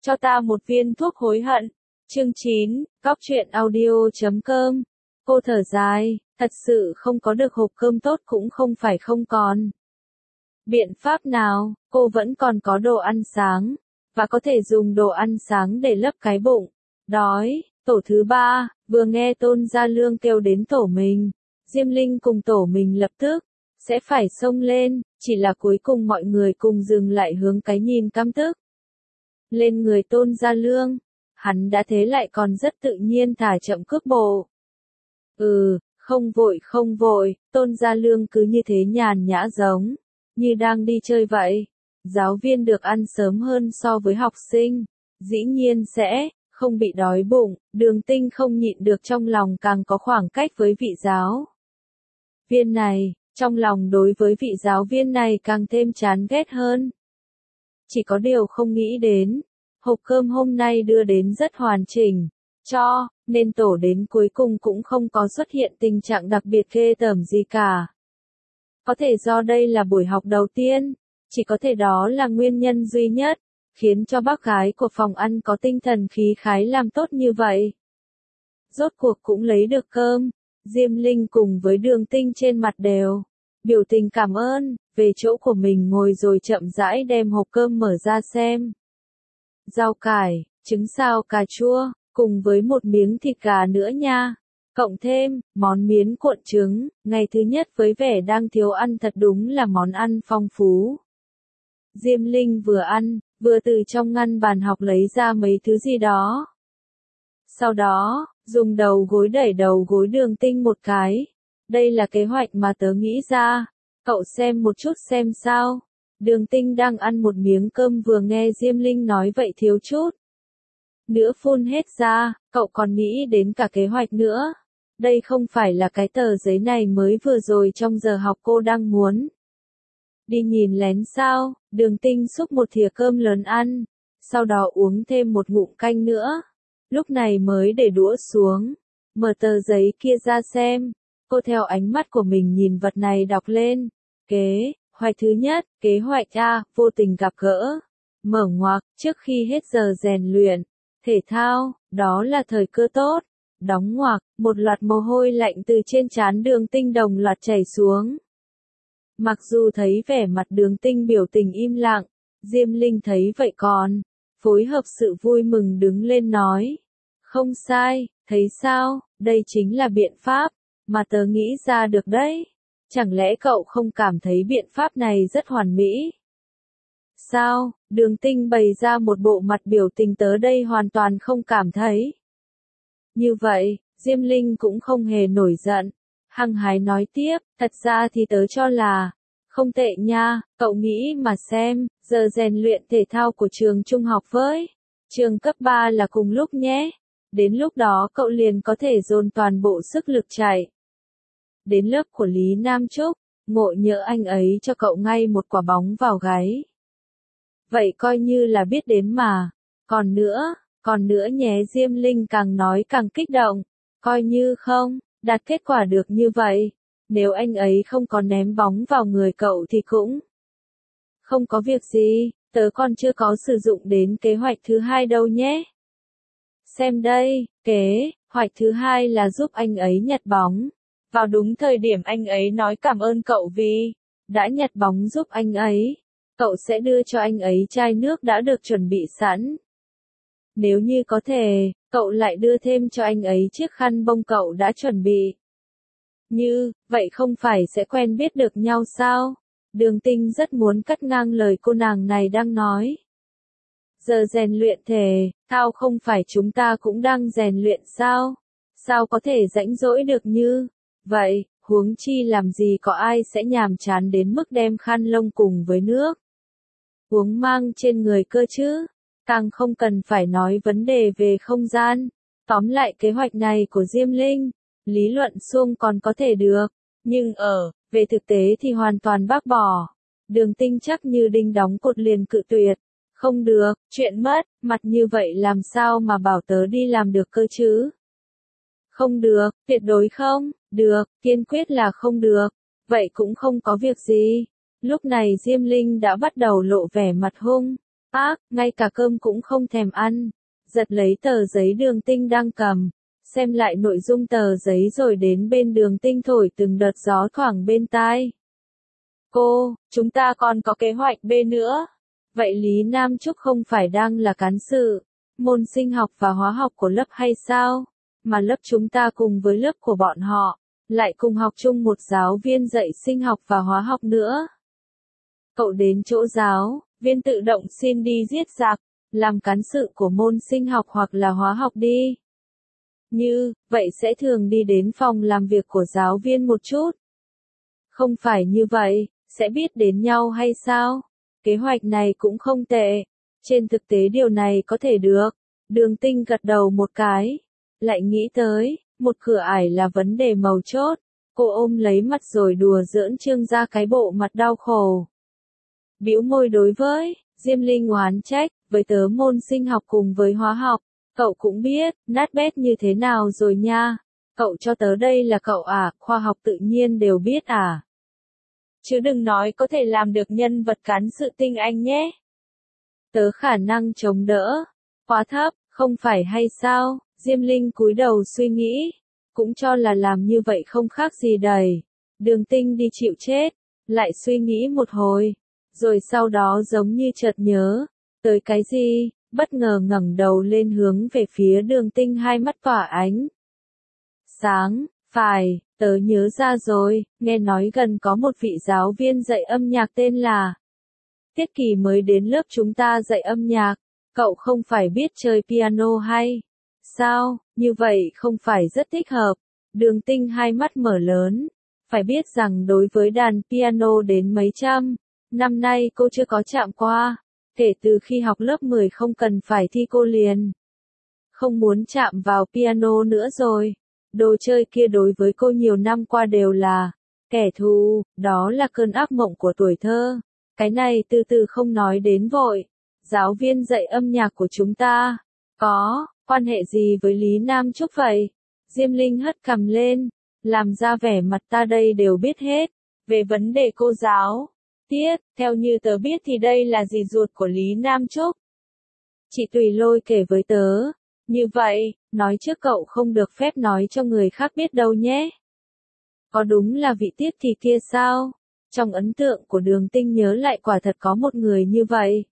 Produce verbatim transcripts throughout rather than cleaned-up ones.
cho ta một viên thuốc hối hận. Chương chín, Góc truyện audio chấm com. Cô thở dài, thật sự không có được hộp cơm tốt cũng không phải không còn. Biện pháp nào, cô vẫn còn có đồ ăn sáng, và có thể dùng đồ ăn sáng để lấp cái bụng. Đói, tổ thứ ba, vừa nghe Tôn Gia Lương kêu đến tổ mình, Diêm Linh cùng tổ mình lập tức sẽ phải xông lên, chỉ là cuối cùng mọi người cùng dừng lại hướng cái nhìn căm tức lên người Tôn Gia Lương. Hắn đã thế lại còn rất tự nhiên thả chậm cước bộ. Ừ, không vội không vội, Tôn Gia Lương cứ như thế nhàn nhã giống như đang đi chơi vậy. Giáo viên được ăn sớm hơn so với học sinh, dĩ nhiên sẽ không bị đói bụng. Đường Tinh không nhịn được trong lòng càng có khoảng cách với vị giáo viên này, trong lòng đối với vị giáo viên này càng thêm chán ghét hơn. Chỉ có điều không nghĩ đến, hộp cơm hôm nay đưa đến rất hoàn chỉnh, cho nên tổ đến cuối cùng cũng không có xuất hiện tình trạng đặc biệt ghê tởm gì cả. Có thể do đây là buổi học đầu tiên, chỉ có thể đó là nguyên nhân duy nhất, khiến cho bác gái của phòng ăn có tinh thần khí khái làm tốt như vậy. Rốt cuộc cũng lấy được cơm, Diêm Linh cùng với Đường Tinh trên mặt đều biểu tình cảm ơn, về chỗ của mình ngồi rồi chậm rãi đem hộp cơm mở ra xem. Rau cải, trứng xào cà chua, cùng với một miếng thịt gà nữa nha. Cộng thêm, món miến cuộn trứng, ngày thứ nhất với vẻ đang thiếu ăn thật đúng là món ăn phong phú. Diêm Linh vừa ăn, vừa từ trong ngăn bàn học lấy ra mấy thứ gì đó. Sau đó, dùng đầu gối đẩy đầu gối Đường Tinh một cái. Đây là kế hoạch mà tớ nghĩ ra, cậu xem một chút xem sao. Đường Tinh đang ăn một miếng cơm vừa nghe Diêm Linh nói vậy thiếu chút nữa phun hết ra, cậu còn nghĩ đến cả kế hoạch nữa. Đây không phải là cái tờ giấy này mới vừa rồi trong giờ học cô đang muốn đi nhìn lén sao? Đường Tinh xúc một thìa cơm lớn ăn, sau đó uống thêm một ngụm canh nữa. Lúc này mới để đũa xuống, mở tờ giấy kia ra xem. Cô theo ánh mắt của mình nhìn vật này đọc lên. Kế hoạch thứ nhất, kế hoạch A, vô tình gặp gỡ. Mở ngoặc, trước khi hết giờ rèn luyện thể thao, đó là thời cơ tốt. Đóng ngoặc, một loạt mồ hôi lạnh từ trên trán Đường Tinh đồng loạt chảy xuống. Mặc dù thấy vẻ mặt Đường Tinh biểu tình im lặng, Diêm Linh thấy vậy còn phối hợp sự vui mừng đứng lên nói. Không sai, thấy sao, đây chính là biện pháp mà tớ nghĩ ra được đấy. Chẳng lẽ cậu không cảm thấy biện pháp này rất hoàn mỹ? Sao? Đường Tinh bày ra một bộ mặt biểu tình tớ đây hoàn toàn không cảm thấy. Như vậy, Diêm Linh cũng không hề nổi giận. Hăng hái nói tiếp, thật ra thì tớ cho là không tệ nha, cậu nghĩ mà xem, giờ rèn luyện thể thao của trường trung học với trường cấp ba là cùng lúc nhé. Đến lúc đó cậu liền có thể dồn toàn bộ sức lực chạy đến lớp của Lý Nam Trúc, ngộ nhỡ anh ấy cho cậu ngay một quả bóng vào gáy. Vậy coi như là biết đến mà. Còn nữa, còn nữa nhé. Diêm Linh càng nói càng kích động. Coi như không đạt kết quả được như vậy, nếu anh ấy không có ném bóng vào người cậu thì cũng không có việc gì, tớ còn chưa có sử dụng đến kế hoạch thứ hai đâu nhé. Xem đây, kế hoạch thứ hai là giúp anh ấy nhặt bóng. Vào đúng thời điểm anh ấy nói cảm ơn cậu vì đã nhặt bóng giúp anh ấy, cậu sẽ đưa cho anh ấy chai nước đã được chuẩn bị sẵn. Nếu như có thể, cậu lại đưa thêm cho anh ấy chiếc khăn bông cậu đã chuẩn bị. Như, vậy không phải sẽ quen biết được nhau sao? Đường Tinh rất muốn cắt ngang lời cô nàng này đang nói. Giờ rèn luyện thể thao không phải chúng ta cũng đang rèn luyện sao? Sao có thể rãnh rỗi được như vậy? Huống chi làm gì có ai sẽ nhàm chán đến mức đem khăn lông cùng với nước uống mang trên người cơ chứ? Càng không cần phải nói vấn đề về không gian. Tóm lại kế hoạch này của Diêm Linh, lý luận suông còn có thể được, nhưng ở về thực tế thì hoàn toàn bác bỏ. Đường Tinh chắc như đinh đóng cột liền cự tuyệt. Không được, chuyện mất mặt như vậy làm sao mà bảo tớ đi làm được cơ chứ? Không được, tuyệt đối không được, kiên quyết là không được. Vậy cũng không có việc gì. Lúc này Diêm Linh đã bắt đầu lộ vẻ mặt hung Ác, ngay cả cơm cũng không thèm ăn. Giật lấy tờ giấy Đường Tinh đang cầm, xem lại nội dung tờ giấy rồi đến bên Đường Tinh thổi từng đợt gió thoảng bên tai. Cô, chúng ta còn có kế hoạch B nữa. Vậy Lý Nam Trúc không phải đang là cán sự, môn sinh học và hóa học của lớp hay sao? Mà lớp chúng ta cùng với lớp của bọn họ, lại cùng học chung một giáo viên dạy sinh học và hóa học nữa. Cậu đến chỗ giáo viên tự động xin đi giết giặc, làm cán sự của môn sinh học hoặc là hóa học đi. Như, vậy sẽ thường đi đến phòng làm việc của giáo viên một chút. Không phải như vậy, sẽ biết đến nhau hay sao? Kế hoạch này cũng không tệ. Trên thực tế điều này có thể được. Đường Tinh gật đầu một cái. Lại nghĩ tới, một cửa ải là vấn đề mấu chốt. Cô ôm lấy mặt rồi đùa giỡn Trương ra cái bộ mặt đau khổ. Bĩu môi đối với Diêm Linh oán trách, với tớ môn sinh học cùng với hóa học, cậu cũng biết, nát bét như thế nào rồi nha. Cậu cho tớ đây là cậu à, khoa học tự nhiên đều biết à. Chứ đừng nói có thể làm được nhân vật cán sự tinh anh nhé. Tớ khả năng chống đỡ, quá thấp, không phải hay sao? Diêm Linh cúi đầu suy nghĩ, cũng cho là làm như vậy không khác gì đầy. Đường Tinh đi chịu chết, lại suy nghĩ một hồi, rồi sau đó giống như chợt nhớ tới cái gì, bất ngờ ngẩng đầu lên hướng về phía Đường Tinh, hai mắt tỏa ánh sáng. Phải, tớ nhớ ra rồi, nghe nói gần có một vị giáo viên dạy âm nhạc tên là Tiết Kỳ mới đến lớp chúng ta dạy âm nhạc. Cậu không phải biết chơi piano hay sao? Như vậy không phải rất thích hợp. Đường Tinh hai mắt mở lớn. Phải biết rằng đối với đàn piano đến mấy trăm năm nay cô chưa có chạm qua. Kể từ khi học lớp mười không cần phải thi cô liền không muốn chạm vào piano nữa rồi. Đồ chơi kia đối với cô nhiều năm qua đều là kẻ thù, đó là cơn ác mộng của tuổi thơ. Cái này từ từ không nói đến vội. Giáo viên dạy âm nhạc của chúng ta có quan hệ gì với Lý Nam Trúc vậy? Diêm Linh hất cằm lên, làm ra vẻ mặt ta đây đều biết hết. Về vấn đề cô giáo Tiết, theo như tớ biết thì đây là dì ruột của Lý Nam Trúc. Chị Tùy Lôi kể với tớ. Như vậy, nói trước cậu không được phép nói cho người khác biết đâu nhé. Có đúng là vị Tiết thì kia sao? Trong ấn tượng của Đường Tinh nhớ lại quả thật có một người như vậy.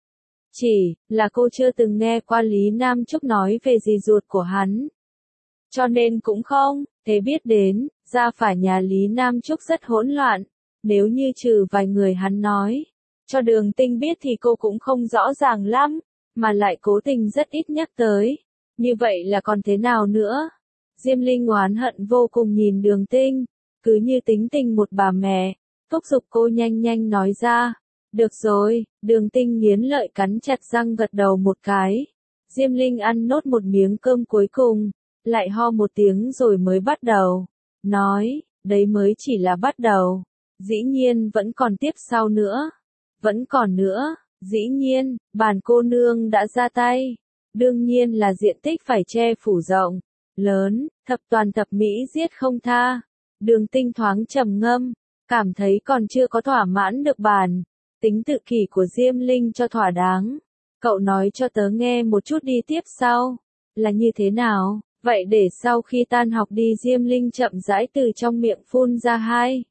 Chỉ là cô chưa từng nghe qua Lý Nam Trúc nói về dì ruột của hắn. Cho nên cũng không thế biết đến, ra phải nhà Lý Nam Trúc rất hỗn loạn. Nếu như trừ vài người hắn nói cho Đường Tinh biết thì cô cũng không rõ ràng lắm, mà lại cố tình rất ít nhắc tới. Như vậy là còn thế nào nữa? Diêm Linh oán hận vô cùng nhìn Đường Tinh, cứ như tính tình một bà mẹ, thúc giục cô nhanh nhanh nói ra. Được rồi, Đường Tinh nghiến lợi cắn chặt răng gật đầu một cái. Diêm Linh ăn nốt một miếng cơm cuối cùng, lại ho một tiếng rồi mới bắt đầu. Nói, đấy mới chỉ là bắt đầu. Dĩ nhiên vẫn còn tiếp sau nữa. Vẫn còn nữa, dĩ nhiên, bản cô nương đã ra tay. Đương nhiên là diện tích phải che phủ rộng, lớn, thập toàn thập mỹ giết không tha. Đường Tinh thoáng trầm ngâm, cảm thấy còn chưa có thỏa mãn được bản tính tự kỷ của Diêm Linh cho thỏa đáng. Cậu nói cho tớ nghe một chút đi, tiếp sau là như thế nào? Vậy để sau khi tan học đi. Diêm Linh chậm rãi từ trong miệng phun ra hai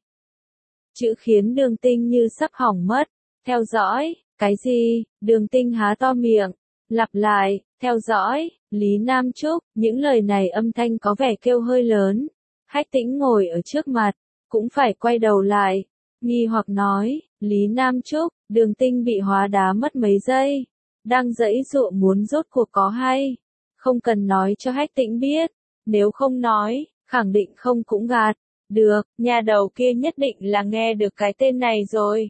chữ khiến Đường Tinh như sắp hỏng mất. Theo dõi, cái gì? Đường Tinh há to miệng, lặp lại, theo dõi, Lý Nam Trúc. Những lời này âm thanh có vẻ kêu hơi lớn. Hách Tĩnh ngồi ở trước mặt, cũng phải quay đầu lại, nghi hoặc nói, Lý Nam Trúc. Đường Tinh bị hóa đá mất mấy giây, đang giãy giụa muốn rốt cuộc có hay không cần nói cho Hách Tĩnh biết. Nếu không nói, khẳng định không cũng gạt được. Nhà đầu kia nhất định là nghe được cái tên này rồi.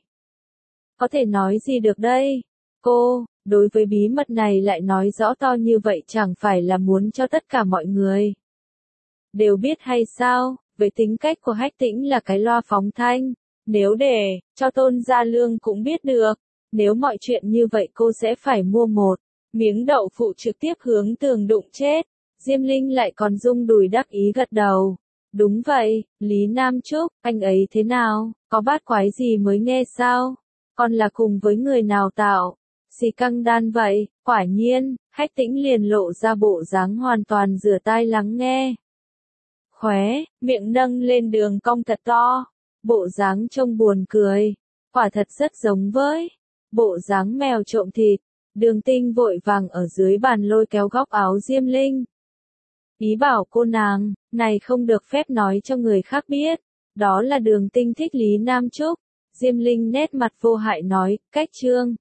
Có thể nói gì được đây? Cô, đối với bí mật này lại nói rõ to như vậy chẳng phải là muốn cho tất cả mọi người đều biết hay sao? Với tính cách của Hách Tĩnh là cái loa phóng thanh, nếu để cho Tôn Gia Lương cũng biết được, nếu mọi chuyện như vậy cô sẽ phải mua một miếng đậu phụ trực tiếp hướng tường đụng chết. Diêm Linh lại còn rung đùi đắc ý gật đầu. Đúng vậy, Lý Nam Trúc, anh ấy thế nào, có bát quái gì mới nghe sao? Còn là cùng với người nào tạo Gì căng đan vậy, quả nhiên, Hách Tĩnh liền lộ ra bộ dáng hoàn toàn rửa tai lắng nghe. Khóe, miệng nâng lên đường cong thật to, bộ dáng trông buồn cười, quả thật rất giống với bộ dáng mèo trộm thịt. Đường Tinh vội vàng ở dưới bàn lôi kéo góc áo Diêm Linh. Ý bảo cô nàng, này không được phép nói cho người khác biết, đó là Đường Tinh thích Lý Nam Trúc. Diêm Linh nét mặt vô hại nói, cách trương.